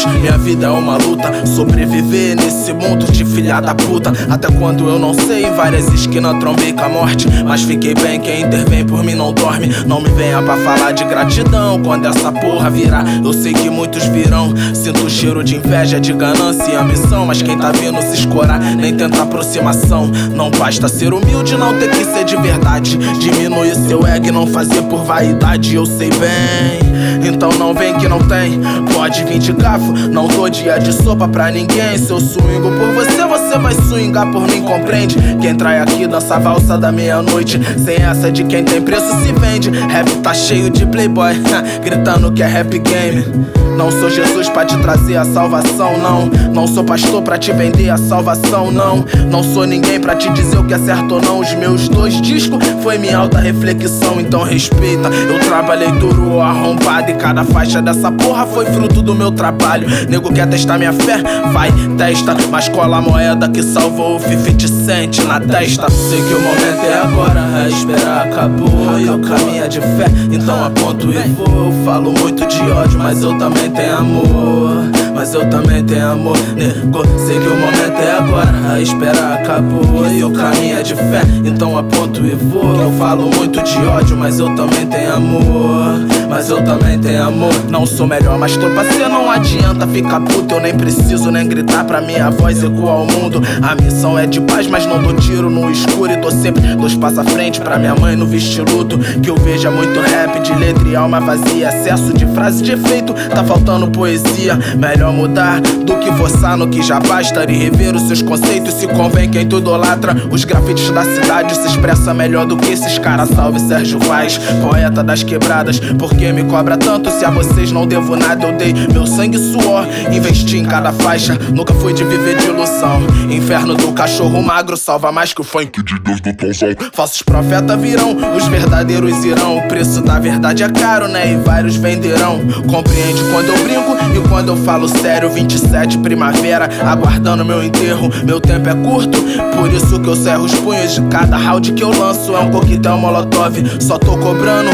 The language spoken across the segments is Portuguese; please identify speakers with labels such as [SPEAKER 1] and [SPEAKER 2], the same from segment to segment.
[SPEAKER 1] lutas. Minha vida é uma luta, sobreviver nesse mundo de filha da puta. Até quando eu não sei, em várias esquinas trombei com a morte, mas fiquei bem, quem intervém por mim não dorme. Não me venha pra falar de gratidão quando essa porra virar. Eu sei que muitos virão, sinto o cheiro de inveja, de ganância e ambição, mas quem tá vindo se escorar, nem tenta aproximação. Não basta ser humilde, não ter que ser de verdade. Diminuir seu ego e não fazer por vaidade. Eu sei bem, então não vem que não tem. Pode vir de garfo, não dou dia de sopa pra ninguém. Se eu swingo por você, você vai swingar por mim, compreende? Quem trai aqui dança a valsa da meia-noite, sem essa de quem tem preço se vende. Rap tá cheio de playboy, gritando que é rap game. Não sou Jesus pra te trazer a salvação, não. Não sou pastor pra te vender a salvação, não. Não sou ninguém pra te dizer o que é certo ou não. Os meus 2 discos foi minha alta reflexão, então respeita. Eu trabalhei duro, arrombado, e cada faixa dessa porra foi fruto do meu trabalho. Nego quer testar minha fé? Vai, testa, mas cola a moeda que salvou o 50 Cent na testa. Sei que o momento é agora, é esperar, acabou. E eu caminho de fé, então aponto e vou. Eu falo muito de ódio, mas eu também tenho amor. Mas eu também tenho amor, nego. Sei que o momento é agora, a espera acabou. E eu caminho de fé, então aponto e vou. Eu falo muito de ódio, mas eu também tenho amor. Mas eu também tenho amor. Não sou melhor, mas tô pra ser, não adianta ficar puto. Eu nem preciso nem gritar pra minha voz ecoar ao mundo. A missão é de paz, mas não dou tiro no escuro. E tô sempre 2 passos à frente pra minha mãe no vestir luto. Que eu veja muito rap de letra e alma vazia, excesso de frase de efeito, tá faltando poesia. Melhor mudar do que forçar no que já basta. E rever os seus conceitos, se convém quem tu idolatra. Os grafites da cidade se expressa melhor do que esses caras. Salve Sérgio Vaz, poeta das quebradas. Por que me cobra tanto se a vocês não devo nada? Eu dei meu sangue e suor, investi em cada faixa. Nunca fui de viver de ilusão. Inferno do cachorro magro salva mais que o funk de Deus do Tonzão. Falsos profetas virão, os verdadeiros irão. O preço da verdade é caro, né? E vários venderão. Compreende quando eu brinco e quando eu falo sério. 27 primavera, aguardando meu enterro. Meu tempo é curto, por isso que eu cerro os punhos. De cada round que eu lanço é um coquetel molotov. Só tô cobrando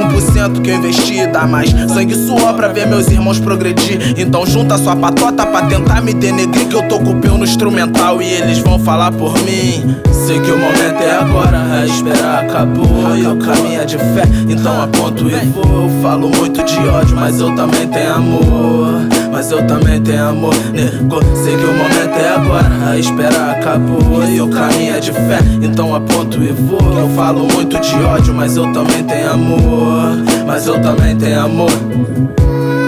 [SPEAKER 1] 1% que eu investi e dá mais sangue e suor pra ver meus irmãos progredir. Então junta sua patota pra tentar me denegrir, que eu tô com o pio no instrumental e eles vão falar por mim. Sei que o momento é agora, a espera acabou. E eu caminho de fé, então aponto e vou. Eu falo muito de ódio, mas eu também tenho amor. Mas eu também tenho amor, nego. Sei que o momento é agora, a espera acabou. E eu caminho de fé, então aponto e vou. Eu falo muito de ódio, mas eu também tenho amor. Mas eu também tenho amor.